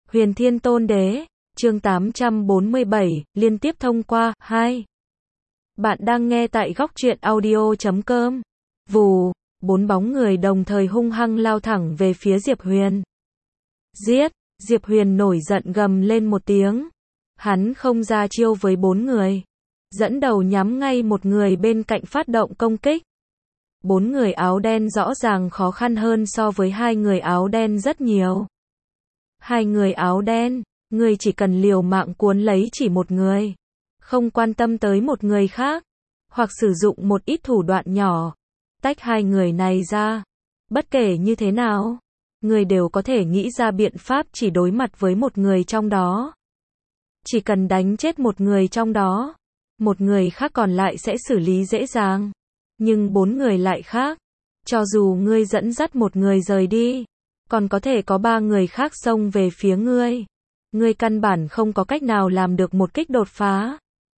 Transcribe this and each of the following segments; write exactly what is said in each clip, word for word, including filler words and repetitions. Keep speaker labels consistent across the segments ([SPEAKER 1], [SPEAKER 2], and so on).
[SPEAKER 1] Huyền Thiên Tôn Đế, chương tám trăm bốn mươi bảy, liên tiếp thông qua, hai. Bạn đang nghe tại góc truyện audio chấm com. Vù, bốn bóng người đồng thời hung hăng lao thẳng về phía Diệp Huyền. Giết, Diệp Huyền nổi giận gầm lên một tiếng. Hắn không ra chiêu với bốn người. Dẫn đầu nhắm ngay một người bên cạnh phát động công kích. Bốn người áo đen rõ ràng khó khăn hơn so với hai người áo đen rất nhiều. Hai người áo đen, người chỉ cần liều mạng cuốn lấy chỉ một người. Không quan tâm tới một người khác. Hoặc sử dụng một ít thủ đoạn nhỏ. Tách hai người này ra. Bất kể như thế nào, người đều có thể nghĩ ra biện pháp chỉ đối mặt với một người trong đó. Chỉ cần đánh chết một người trong đó, một người khác còn lại sẽ xử lý dễ dàng. Nhưng bốn người lại khác. Cho dù ngươi dẫn dắt một người rời đi, còn có thể có ba người khác xông về phía ngươi. Ngươi căn bản không có cách nào làm được một kích đột phá.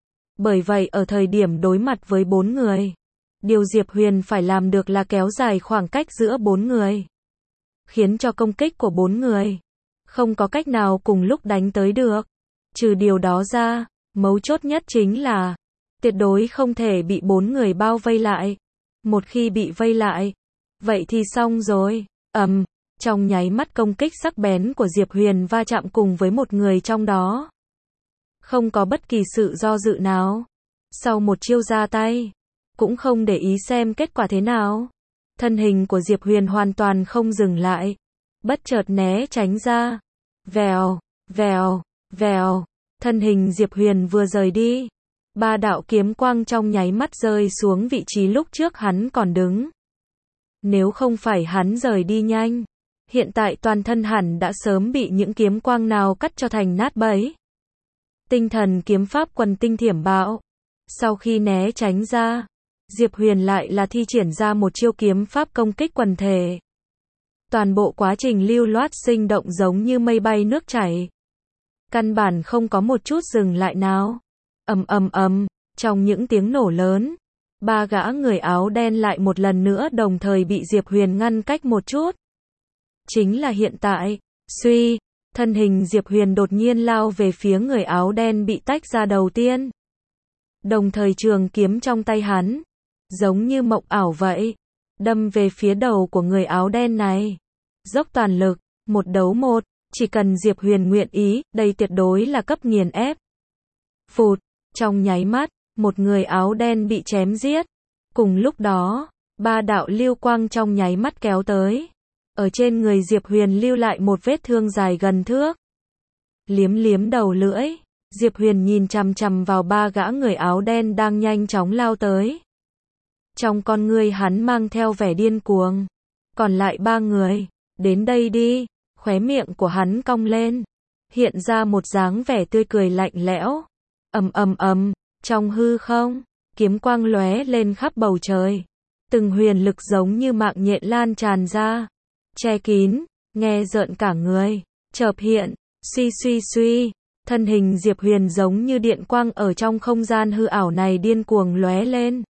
[SPEAKER 1] Bởi vậy ở thời điểm đối mặt với bốn người, điều Diệp Huyền phải làm được là kéo dài khoảng cách giữa bốn người. Khiến cho công kích của bốn người không có cách nào cùng lúc đánh tới được. Trừ điều đó ra, mấu chốt nhất chính là tuyệt đối không thể bị bốn người bao vây lại. Một khi bị vây lại, vậy thì xong rồi. Ầm, um, trong nháy mắt công kích sắc bén của Diệp Huyền va chạm cùng với một người trong đó. Không có bất kỳ sự do dự nào. Sau một chiêu ra tay, cũng không để ý xem kết quả thế nào. Thân hình của Diệp Huyền hoàn toàn không dừng lại. Bất chợt né tránh ra. Vèo, vèo, vèo. Thân hình Diệp Huyền vừa rời đi. Ba đạo kiếm quang trong nháy mắt rơi xuống vị trí lúc trước hắn còn đứng. Nếu không phải hắn rời đi nhanh, hiện tại toàn thân hẳn đã sớm bị những kiếm quang nào cắt cho thành nát bấy. Tinh thần kiếm pháp quần tinh thiểm bạo. Sau khi né tránh ra, Diệp Huyền lại là thi triển ra một chiêu kiếm pháp công kích quần thể. Toàn bộ quá trình lưu loát sinh động giống như mây bay nước chảy. Căn bản không có một chút dừng lại nào. Ầm ầm ầm, trong những tiếng nổ lớn, ba gã người áo đen lại một lần nữa đồng thời bị Diệp Huyền ngăn cách một chút. Chính là hiện tại, suy, thân hình Diệp Huyền đột nhiên lao về phía người áo đen bị tách ra đầu tiên. Đồng thời trường kiếm trong tay hắn, giống như mộng ảo vậy, đâm về phía đầu của người áo đen này. Dốc toàn lực, một đấu một, chỉ cần Diệp Huyền nguyện ý, đây tuyệt đối là cấp nghiền ép. Phụt, trong nháy mắt, một người áo đen bị chém giết. Cùng lúc đó, ba đạo lưu quang trong nháy mắt kéo tới. Ở trên người Diệp Huyền lưu lại một vết thương dài gần thước. Liếm liếm đầu lưỡi, Diệp Huyền nhìn chằm chằm vào ba gã người áo đen đang nhanh chóng lao tới. Trong con ngươi hắn mang theo vẻ điên cuồng. Còn lại ba người, đến đây đi, khóe miệng của hắn cong lên. Hiện ra một dáng vẻ tươi cười lạnh lẽo. Ầm ầm ầm, trong hư không, kiếm quang lóe lên khắp bầu trời. Từng huyền lực giống như mạng nhện lan tràn ra, che kín, nghe rợn cả người. Chợp hiện, suy suy suy, thân hình Diệp Huyền giống như điện quang ở trong không gian hư ảo này điên cuồng lóe lên.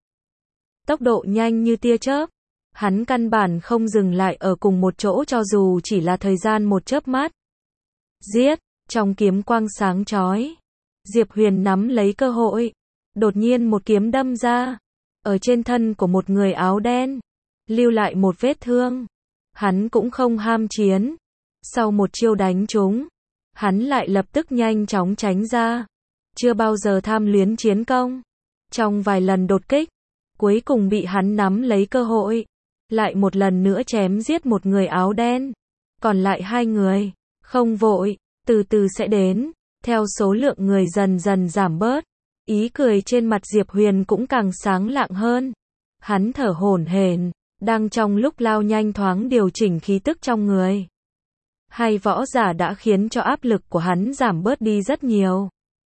[SPEAKER 1] Tốc độ nhanh như tia chớp, hắn căn bản không dừng lại ở cùng một chỗ cho dù chỉ là thời gian một chớp mắt. Giết, trong kiếm quang sáng chói, Diệp Huyền nắm lấy cơ hội, đột nhiên một kiếm đâm ra, ở trên thân của một người áo đen, lưu lại một vết thương. Hắn cũng không ham chiến. Sau một chiêu đánh trúng, hắn lại lập tức nhanh chóng tránh ra. Chưa bao giờ tham luyến chiến công. Trong vài lần đột kích, cuối cùng bị hắn nắm lấy cơ hội, lại một lần nữa chém giết một người áo đen. Còn lại hai người, không vội, từ từ sẽ đến. Theo số lượng người dần dần giảm bớt, ý cười trên mặt Diệp Huyền cũng càng sáng lạng hơn. Hắn thở hổn hển, đang trong lúc lao nhanh thoáng điều chỉnh khí tức trong người. Hai võ giả đã khiến cho áp lực của hắn giảm bớt đi rất nhiều.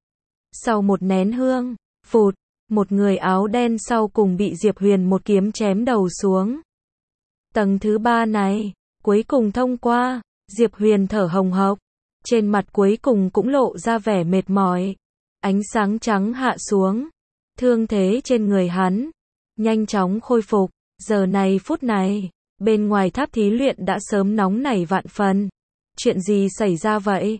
[SPEAKER 1] Sau một nén hương, phụt, một người áo đen sau cùng bị Diệp Huyền một kiếm chém đầu xuống. Tầng thứ ba này, cuối cùng thông qua, Diệp Huyền thở hồng hộc. Trên mặt cuối cùng cũng lộ ra vẻ mệt mỏi. Ánh sáng trắng hạ xuống. Thương thế trên người hắn nhanh chóng khôi phục. Giờ này phút này, bên ngoài tháp thí luyện đã sớm nóng nảy vạn phần. Chuyện gì xảy ra vậy?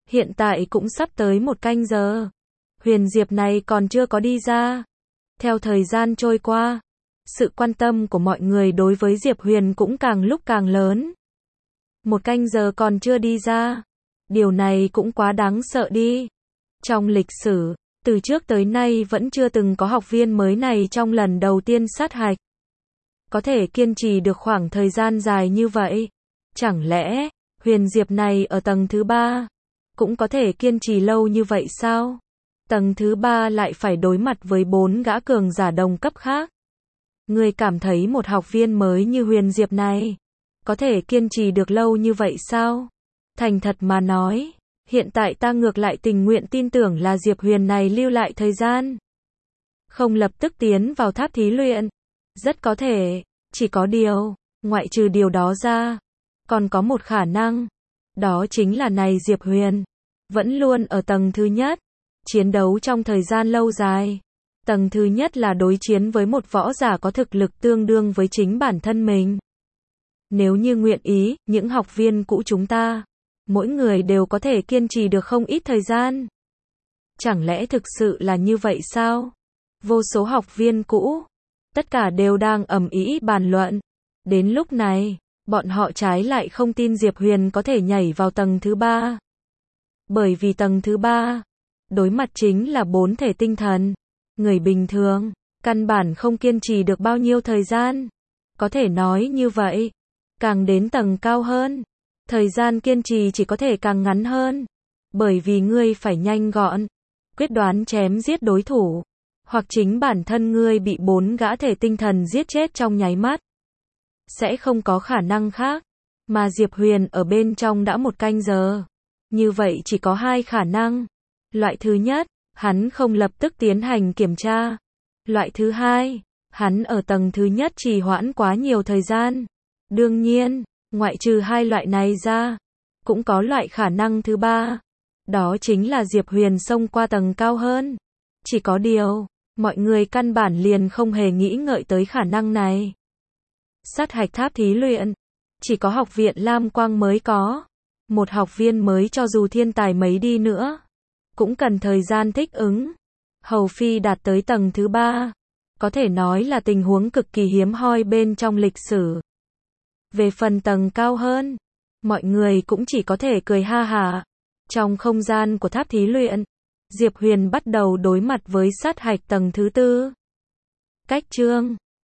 [SPEAKER 1] Hiện tại cũng sắp tới một canh giờ. Huyền Diệp này còn chưa có đi ra. Theo thời gian trôi qua, sự quan tâm của mọi người đối với Diệp Huyền cũng càng lúc càng lớn. Một canh giờ còn chưa đi ra. Điều này cũng quá đáng sợ đi. Trong lịch sử, từ trước tới nay vẫn chưa từng có học viên mới này trong lần đầu tiên sát hạch. Có thể kiên trì được khoảng thời gian dài như vậy. Chẳng lẽ, Huyền Diệp này ở tầng thứ ba, cũng có thể kiên trì lâu như vậy sao? Tầng thứ ba lại phải đối mặt với bốn gã cường giả đồng cấp khác. Ngươi cảm thấy một học viên mới như Huyền Diệp này, có thể kiên trì được lâu như vậy sao? Thành thật mà nói, hiện tại ta ngược lại tình nguyện tin tưởng là Diệp Huyền này lưu lại thời gian. Không lập tức tiến vào tháp thí luyện. Rất có thể, chỉ có điều, ngoại trừ điều đó ra, còn có một khả năng. Đó chính là này Diệp Huyền, vẫn luôn ở tầng thứ nhất, chiến đấu trong thời gian lâu dài. Tầng thứ nhất là đối chiến với một võ giả có thực lực tương đương với chính bản thân mình. Nếu như nguyện ý, những học viên cũ chúng ta, mỗi người đều có thể kiên trì được không ít thời gian. Chẳng lẽ thực sự là như vậy sao? Vô số học viên cũ, tất cả đều đang ầm ĩ bàn luận. Đến lúc này, bọn họ trái lại không tin Diệp Huyền có thể nhảy vào tầng thứ ba. Bởi vì tầng thứ ba, đối mặt chính là bốn thể tinh thần. Người bình thường, căn bản không kiên trì được bao nhiêu thời gian. Có thể nói như vậy, càng đến tầng cao hơn, thời gian kiên trì chỉ có thể càng ngắn hơn. Bởi vì ngươi phải nhanh gọn, quyết đoán chém giết đối thủ, hoặc chính bản thân ngươi bị bốn gã thể tinh thần giết chết trong nháy mắt. Sẽ không có khả năng khác. Mà Diệp Huyền ở bên trong đã một canh giờ. Như vậy chỉ có hai khả năng. Loại thứ nhất, hắn không lập tức tiến hành kiểm tra. Loại thứ hai, hắn ở tầng thứ nhất trì hoãn quá nhiều thời gian. Đương nhiên, ngoại trừ hai loại này ra, cũng có loại khả năng thứ ba. Đó chính là Diệp Huyền xông qua tầng cao hơn. Chỉ có điều, mọi người căn bản liền không hề nghĩ ngợi tới khả năng này. Sát hạch tháp thí luyện, chỉ có học viện Lam Quang mới có. Một học viên mới cho dù thiên tài mấy đi nữa, cũng cần thời gian thích ứng. Hầu Phi đạt tới tầng thứ ba, có thể nói là tình huống cực kỳ hiếm hoi bên trong lịch sử. Về phần tầng cao hơn, mọi người cũng chỉ có thể cười ha hả. Trong không gian của tháp thí luyện, Diệp Huyền bắt đầu đối mặt với sát hạch tầng thứ tư. Cách chương